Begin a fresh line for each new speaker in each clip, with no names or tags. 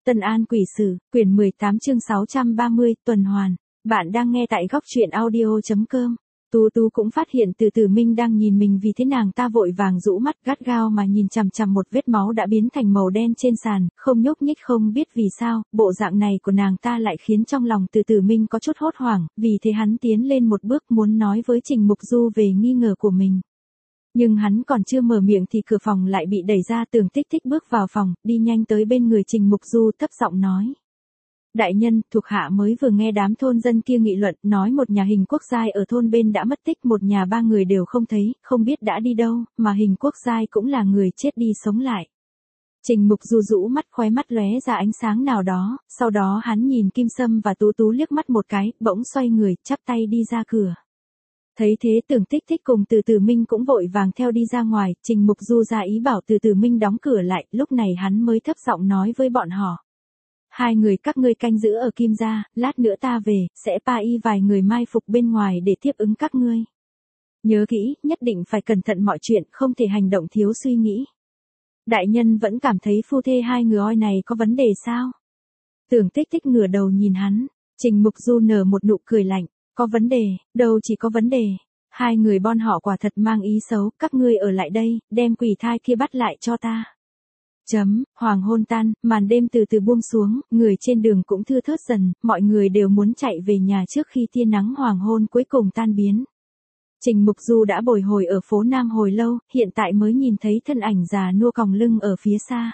Tân An Quỷ Sử, quyển 18 chương 630, tuần hoàn. Bạn đang nghe tại góc truyện audio.com. Tú Tú cũng phát hiện từ Tử Minh đang nhìn mình, vì thế nàng ta vội vàng rũ mắt gắt gao mà nhìn chằm chằm một vết máu đã biến thành màu đen trên sàn, không nhúc nhích. Không biết vì sao, bộ dạng này của nàng ta lại khiến trong lòng từ Tử Minh có chút hốt hoảng, vì thế hắn tiến lên một bước muốn nói với Trình Mục Du về nghi ngờ của mình. Nhưng hắn còn chưa mở miệng thì cửa phòng lại bị đẩy ra. Tưởng Tích Tích bước vào phòng, đi nhanh tới bên người Trình Mục Du thấp giọng nói. Đại nhân, thuộc hạ mới vừa nghe đám thôn dân kia nghị luận, nói một nhà Hình Quốc Giai ở thôn bên đã mất tích, một nhà ba người đều không thấy, không biết đã đi đâu, mà Hình Quốc Giai cũng là người chết đi sống lại. Trình Mục Du rũ mắt, khóe mắt lóe ra ánh sáng nào đó, sau đó hắn nhìn Kim Sâm và Tú Tú liếc mắt một cái, bỗng xoay người, chắp tay đi ra cửa. Thấy thế Tưởng Tích Tích cùng Từ Tử Minh cũng vội vàng theo đi ra ngoài. Trình Mục Du ra ý bảo Từ Tử Minh đóng cửa lại, lúc này hắn mới thấp giọng nói với bọn họ. Hai người các ngươi canh giữ ở Kim gia, lát nữa ta về, sẽ pa y vài người mai phục bên ngoài để tiếp ứng các ngươi. Nhớ kỹ, nhất định phải cẩn thận mọi chuyện, không thể hành động thiếu suy nghĩ. Đại nhân vẫn cảm thấy phu thê hai người oi này có vấn đề sao? Tưởng Tích Tích ngửa đầu nhìn hắn. Trình Mục Du nở một nụ cười lạnh. Có vấn đề, đâu chỉ có vấn đề. Hai người bọn họ quả thật mang ý xấu, các ngươi ở lại đây, đem quỷ thai kia bắt lại cho ta. Hoàng hôn tan, màn đêm từ từ buông xuống, người trên đường cũng thưa thớt dần, mọi người đều muốn chạy về nhà trước khi tia nắng hoàng hôn cuối cùng tan biến. Trình Mục Du đã bồi hồi ở phố Nam hồi lâu, hiện tại mới nhìn thấy thân ảnh già nua còng lưng ở phía xa.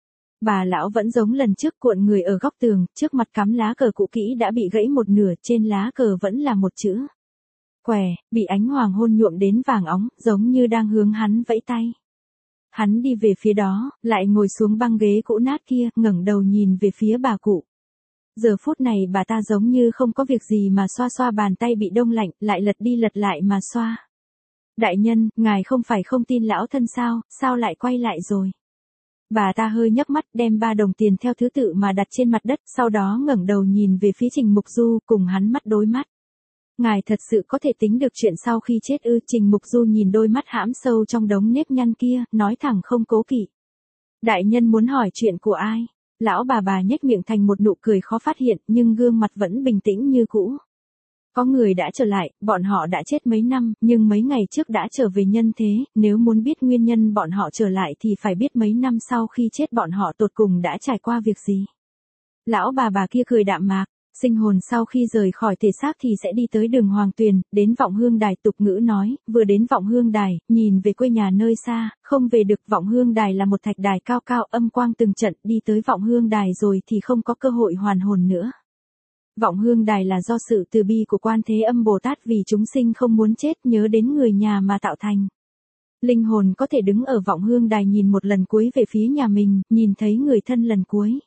Bà lão vẫn giống lần trước, cuộn người ở góc tường, trước mặt cắm lá cờ cũ kỹ đã bị gãy một nửa, trên lá cờ vẫn là một chữ què, bị ánh hoàng hôn nhuộm đến vàng óng, giống như đang hướng hắn vẫy tay. Hắn đi về phía đó, lại ngồi xuống băng ghế cũ nát kia, ngẩng đầu nhìn về phía bà cụ. Giờ phút này bà ta giống như không có việc gì mà xoa xoa bàn tay bị đông lạnh, lại lật đi lật lại mà xoa. Đại nhân, ngài không phải không tin lão thân sao lại quay lại rồi? Bà ta hơi nhấc mắt, đem 3 đồng tiền theo thứ tự mà đặt trên mặt đất, sau đó ngẩng đầu nhìn về phía Trình Mục Du, cùng hắn mắt đối mắt. Ngài thật sự có thể tính được chuyện sau khi chết ư? Trình Mục Du nhìn đôi mắt hãm sâu trong đống nếp nhăn kia, nói thẳng không cố kỵ. Đại nhân muốn hỏi chuyện của ai? Lão bà nhếch miệng thành một nụ cười khó phát hiện, nhưng gương mặt vẫn bình tĩnh như cũ. Có người đã trở lại, bọn họ đã chết mấy năm, nhưng mấy ngày trước đã trở về nhân thế, nếu muốn biết nguyên nhân bọn họ trở lại thì phải biết mấy năm sau khi chết bọn họ tột cùng đã trải qua việc gì. Lão bà kia cười đạm mạc, sinh hồn sau khi rời khỏi thể xác thì sẽ đi tới đường Hoàng Tuyền, đến Vọng Hương Đài. Tục ngữ nói, vừa đến Vọng Hương Đài, nhìn về quê nhà nơi xa, không về được. Vọng Hương Đài là một thạch đài cao cao, âm quang từng trận, đi tới Vọng Hương Đài rồi thì không có cơ hội hoàn hồn nữa. Vọng Hương Đài là do sự từ bi của Quan Thế Âm Bồ Tát vì chúng sinh không muốn chết nhớ đến người nhà mà tạo thành. Linh hồn có thể đứng ở Vọng Hương Đài nhìn một lần cuối về phía nhà mình, nhìn thấy người thân lần cuối.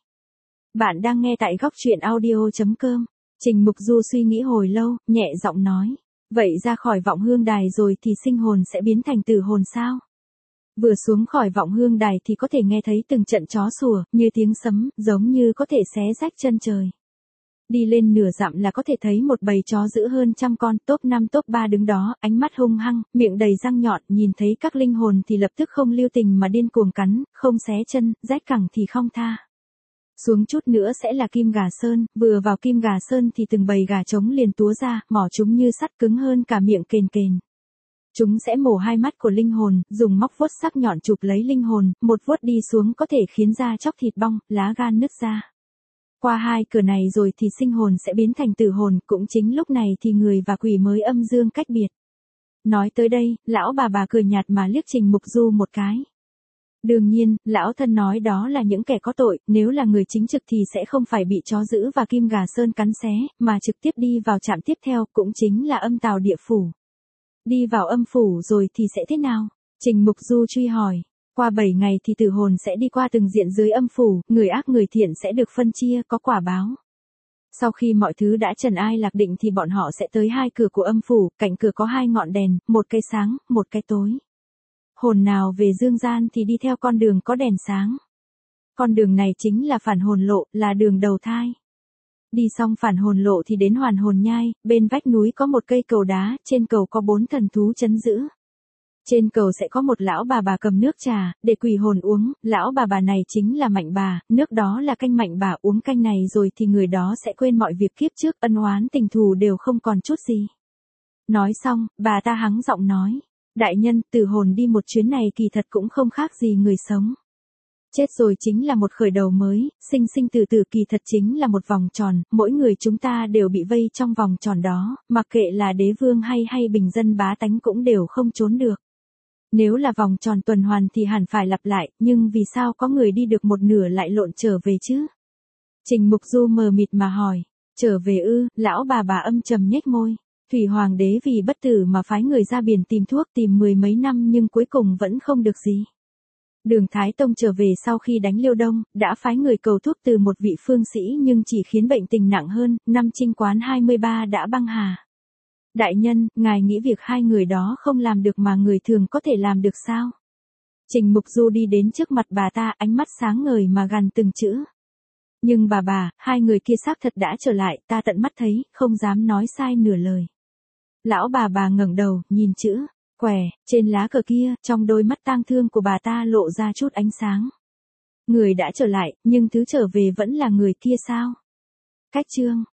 Bạn đang nghe tại góc truyện audio.com. Trình Mục Du suy nghĩ hồi lâu, nhẹ giọng nói. Vậy ra khỏi Vọng Hương Đài rồi thì sinh hồn sẽ biến thành tử hồn sao? Vừa xuống khỏi Vọng Hương Đài thì có thể nghe thấy từng trận chó sủa, như tiếng sấm, giống như có thể xé rách chân trời. Đi lên nửa dặm là có thể thấy một bầy chó dữ hơn 100 con, top 5 top 3 đứng đó, ánh mắt hung hăng, miệng đầy răng nhọn, nhìn thấy các linh hồn thì lập tức không lưu tình mà điên cuồng cắn, không xé chân, rách cẳng thì không tha. Xuống chút nữa sẽ là Kim Gà Sơn, vừa vào Kim Gà Sơn thì từng bầy gà trống liền túa ra, mỏ chúng như sắt, cứng hơn cả miệng kền kền. Chúng sẽ mổ hai mắt của linh hồn, dùng móc vuốt sắc nhọn chụp lấy linh hồn, một vuốt đi xuống có thể khiến da chóc thịt bong, lá gan nứt ra. Qua 2 cửa này rồi thì sinh hồn sẽ biến thành tử hồn, cũng chính lúc này thì người và quỷ mới âm dương cách biệt. Nói tới đây, lão bà cười nhạt mà liếc Trình Mục Du một cái. Đương nhiên, lão thân nói đó là những kẻ có tội, nếu là người chính trực thì sẽ không phải bị chó dữ và Kim Gà Sơn cắn xé, mà trực tiếp đi vào trạm tiếp theo, cũng chính là âm tào địa phủ. Đi vào âm phủ rồi thì sẽ thế nào? Trình Mục Du truy hỏi. Qua 7 ngày thì tử hồn sẽ đi qua từng diện dưới âm phủ, người ác người thiện sẽ được phân chia, có quả báo. Sau khi mọi thứ đã trần ai lạc định thì bọn họ sẽ tới 2 cửa của âm phủ, cạnh cửa có 2 ngọn đèn, một cái sáng, một cái tối. Hồn nào về dương gian thì đi theo con đường có đèn sáng. Con đường này chính là phản hồn lộ, là đường đầu thai. Đi xong phản hồn lộ thì đến hoàn hồn nhai, bên vách núi có một cây cầu đá, trên cầu có 4 thần thú trấn giữ. Trên cầu sẽ có một lão bà cầm nước trà, để quỷ hồn uống, lão bà này chính là Mạnh bà, nước đó là canh Mạnh bà, uống canh này rồi thì người đó sẽ quên mọi việc kiếp trước, ân oán tình thù đều không còn chút gì. Nói xong, bà ta hắng giọng nói, đại nhân, tử hồn đi một chuyến này kỳ thật cũng không khác gì người sống. Chết rồi chính là một khởi đầu mới, sinh sinh tử tử kỳ thật chính là một vòng tròn, mỗi người chúng ta đều bị vây trong vòng tròn đó, mặc kệ là đế vương hay bình dân bá tánh cũng đều không trốn được. Nếu là vòng tròn tuần hoàn thì hẳn phải lặp lại, nhưng vì sao có người đi được một nửa lại lộn trở về chứ? Trình Mục Du mờ mịt mà hỏi, trở về ư? Lão bà âm trầm nhếch môi. Thủy Hoàng đế vì bất tử mà phái người ra biển tìm thuốc, tìm mười mấy năm nhưng cuối cùng vẫn không được gì. Đường Thái Tông trở về sau khi đánh Liêu Đông, đã phái người cầu thuốc từ một vị phương sĩ nhưng chỉ khiến bệnh tình nặng hơn, năm Trinh Quán 23 đã băng hà. Đại nhân, ngài nghĩ việc hai người đó không làm được mà người thường có thể làm được sao? Trình Mục Du đi đến trước mặt bà ta, ánh mắt sáng ngời mà gằn từng chữ. Nhưng bà, hai người kia xác thật đã trở lại, ta tận mắt thấy, không dám nói sai nửa lời. Lão bà ngẩng đầu, nhìn chữ quẻ trên lá cờ kia, trong đôi mắt tang thương của bà ta lộ ra chút ánh sáng. Người đã trở lại, nhưng thứ trở về vẫn là người kia sao? Cách chương